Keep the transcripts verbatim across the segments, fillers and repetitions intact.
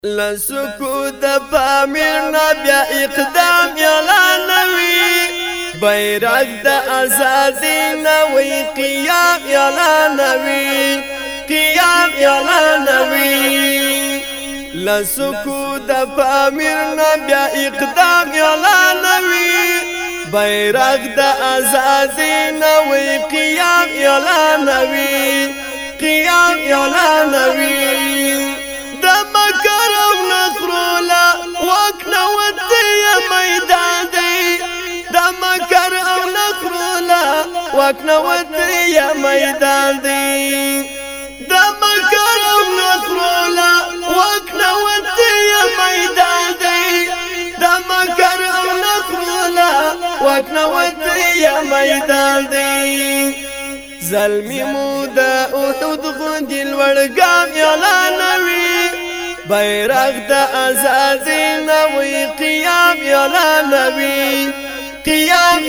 لسکو د پامیر نه بیا اقدام اعلانوي بیرغ د ازادي نوې قیام اعلانوي قیام اعلانوي لسکو د پامیر نه بیا اقدام اعلانوي بیرغ د ازادي نوې قیام اعلانوي قیام اعلانوي وکنا ودی میدان دی دا مکر او نخرولا وکنا ودی میدان دی دا مکر او نخرولا وکنا ودی میدان دی دا مکر او نخرولا وکنا ودی میدان دی ظلمی مود احد غندی الورگام اعلانوی بیرغ د ازادي نوې قیام اعلانوي قیام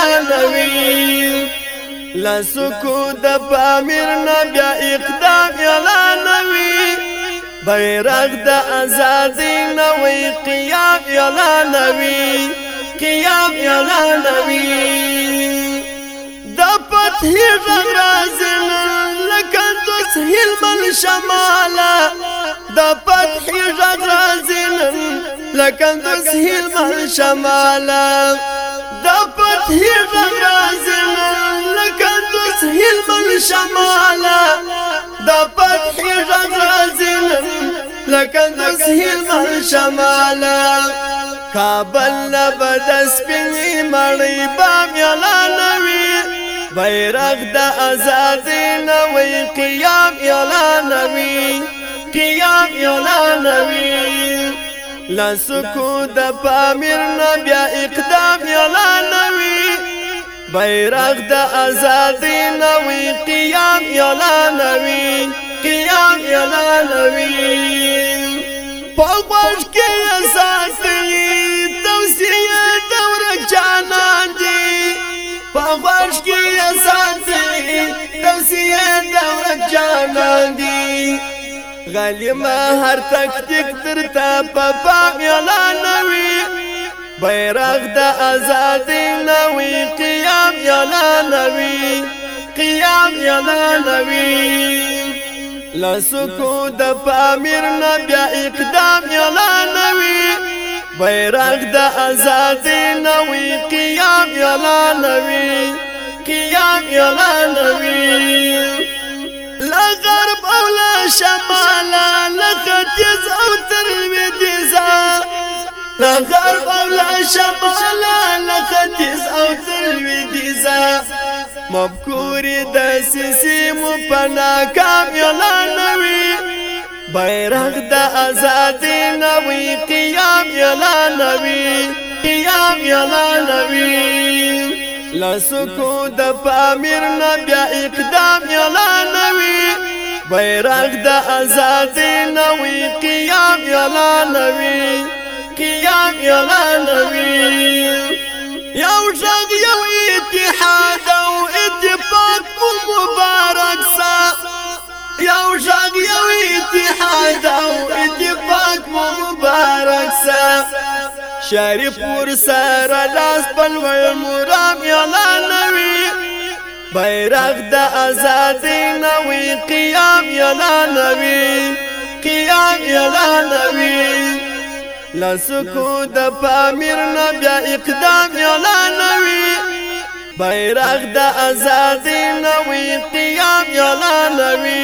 اعلانوي لسکو د پامیر نه بیا اقدام اعلانوي بیرغ د ازادي نوې قیام اعلانوي قیام اعلانوي د فتح غرازن لکه تسهیل من شمالا د فتح غرازن لکه تسهیل من شمالا د فتح غرازن لکه تسهیل من شمالا د فتح غرازن لکه تسهیل من شمالا کابل لبد سپینی مړی بام اعلانوي بیرغ د ازادي نوې قیام اعلانوي قیام اعلانوي لسکو د پامیر نه بیا اقدام اعلانوي بیرغ د ازادي نوې قیام اعلانوي قیام اعلانوي پاوش کې اساسي توصیه دورک جانان دي پاوش کې اساسي توصیه دورک جانان دي غلیما هر تکتیک درتا په پام اعلانوي بیرغ د ازادي نوې قیام اعلانوي قیام اعلانوي لسکو د پامیر نه بیا اقدام اعلانوي بیرغ د ازادي نوې قیام اعلانوي قیام اعلانوي لا غرب او لا شمال لا ختیځ او تر لویدیځه لا غرب او لا شمال لا ختیځ او تر لویدیځه مفکورې د سیسي مو په ناکام اعلانوي بیرغ د ازادي نوې قیام اعلانوي قیام اعلانوي لسکو د پامیر نه بیا اقدام اعلانوي بیرغ د ازادي نوې قیام اعلانوي قیام اعلانوي یو ژغ یو اتحاد او اتفاق مبارک سا یو ژغ یو اتحاد او اتفاق مبارک سا شریف ور سره لاس بلول مرام اعلانوي بیرغ د ازادي نوې قیام اعلانوي قیام اعلانوي لسکو د پامیر نه بیا اقدام اعلانوي بیرغ د ازادي نوې قیام اعلانوي